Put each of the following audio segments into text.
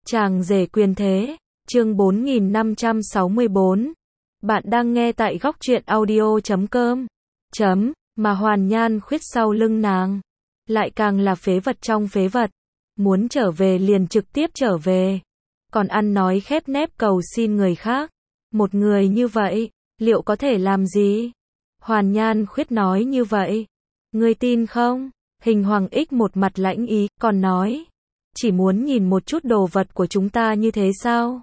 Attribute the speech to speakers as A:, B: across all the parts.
A: Chàng rể quyền thế, chương 4564. Bạn đang nghe tại góc truyện audio.com. Mà Hoàn Nhan Khuyết sau lưng nàng, lại càng là phế vật trong phế vật. Muốn trở về liền trực tiếp trở về. Còn ăn nói khép nép cầu xin người khác. Một người như vậy, liệu có thể làm gì? Hoàn Nhan Khuyết nói như vậy. Ngươi tin không? Hình Hoàng Ích một mặt lãnh ý, còn nói. Chỉ muốn nhìn một chút đồ vật của chúng ta như thế sao?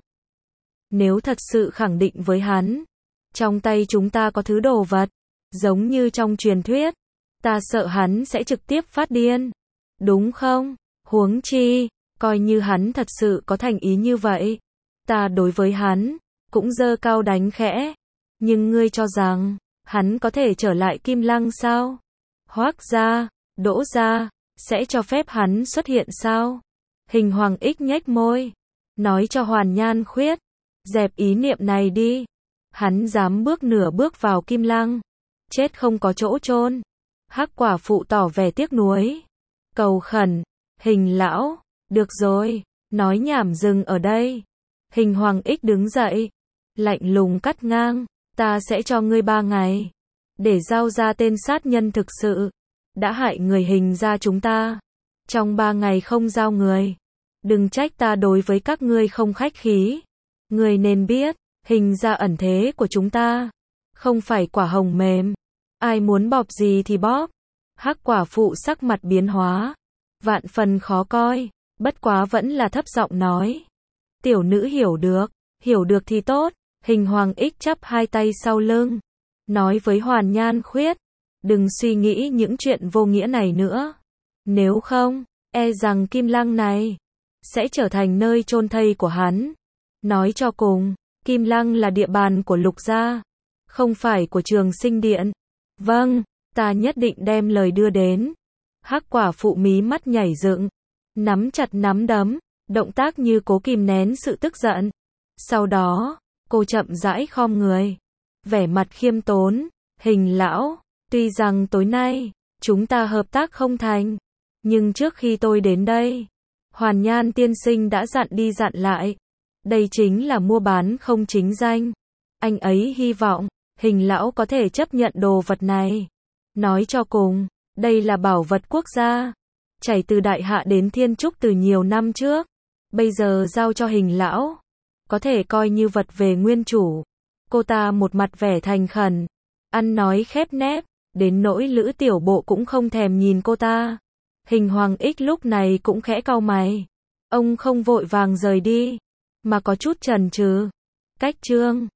A: Nếu thật sự khẳng định với hắn, trong tay chúng ta có thứ đồ vật, giống như trong truyền thuyết, ta sợ hắn sẽ trực tiếp phát điên. Đúng không? Huống chi, coi như hắn thật sự có thành ý như vậy, ta đối với hắn, cũng giơ cao đánh khẽ. Nhưng ngươi cho rằng, hắn có thể trở lại Kim Lăng sao? Hoác gia, Đỗ gia, sẽ cho phép hắn xuất hiện sao? Hình Hoàng Ích nhếch môi, nói cho Hoàn Nhan Khuyết, dẹp ý niệm này đi. Hắn dám bước nửa bước vào Kim Lăng, chết không có chỗ chôn. Hắc quả phụ tỏ vẻ tiếc nuối, cầu khẩn, Hình lão, được rồi, nói nhảm dừng ở đây. Hình Hoàng Ích đứng dậy, lạnh lùng cắt ngang, ta sẽ cho ngươi 3 ngày, để giao ra tên sát nhân thực sự, đã hại người Hình gia chúng ta. Trong 3 ngày không giao người, đừng trách ta đối với các ngươi không khách khí. Ngươi nên biết, Hình gia ẩn thế của chúng ta, không phải quả hồng mềm, ai muốn bóp gì thì bóp. Hắc quả phụ sắc mặt biến hóa, vạn phần khó coi, bất quá vẫn là thấp giọng nói. Tiểu nữ hiểu được thì tốt. Hình Hoàng Ích chắp hai tay sau lưng, nói với Hoàn Nhan Khuyết, đừng suy nghĩ những chuyện vô nghĩa này nữa. Nếu không, e rằng Kim Lăng này sẽ trở thành nơi chôn thây của hắn. Nói cho cùng, Kim Lăng là địa bàn của Lục gia, không phải của Trường Sinh Điện. Vâng, ta nhất định đem lời đưa đến. Hắc quả phụ mí mắt nhảy dựng, nắm chặt nắm đấm, động tác như cố kìm nén sự tức giận. Sau đó, cô chậm rãi khom người, vẻ mặt khiêm tốn, Hình lão, tuy rằng tối nay chúng ta hợp tác không thành, nhưng trước khi tôi đến đây, Hoàn Nhan tiên sinh đã dặn đi dặn lại, đây chính là mua bán không chính danh. Anh ấy hy vọng Hình lão có thể chấp nhận đồ vật này. Nói cho cùng, đây là bảo vật quốc gia, chảy từ Đại Hạ đến Thiên Trúc từ nhiều năm trước, bây giờ giao cho Hình lão, có thể coi như vật về nguyên chủ. Cô ta một mặt vẻ thành khẩn, ăn nói khép nép, đến nỗi Lữ Tiểu Bộ cũng không thèm nhìn cô ta. Hình Hoàng Ích lúc này cũng khẽ cau mày, ông không vội vàng rời đi, mà có chút chần chừ. Cách chương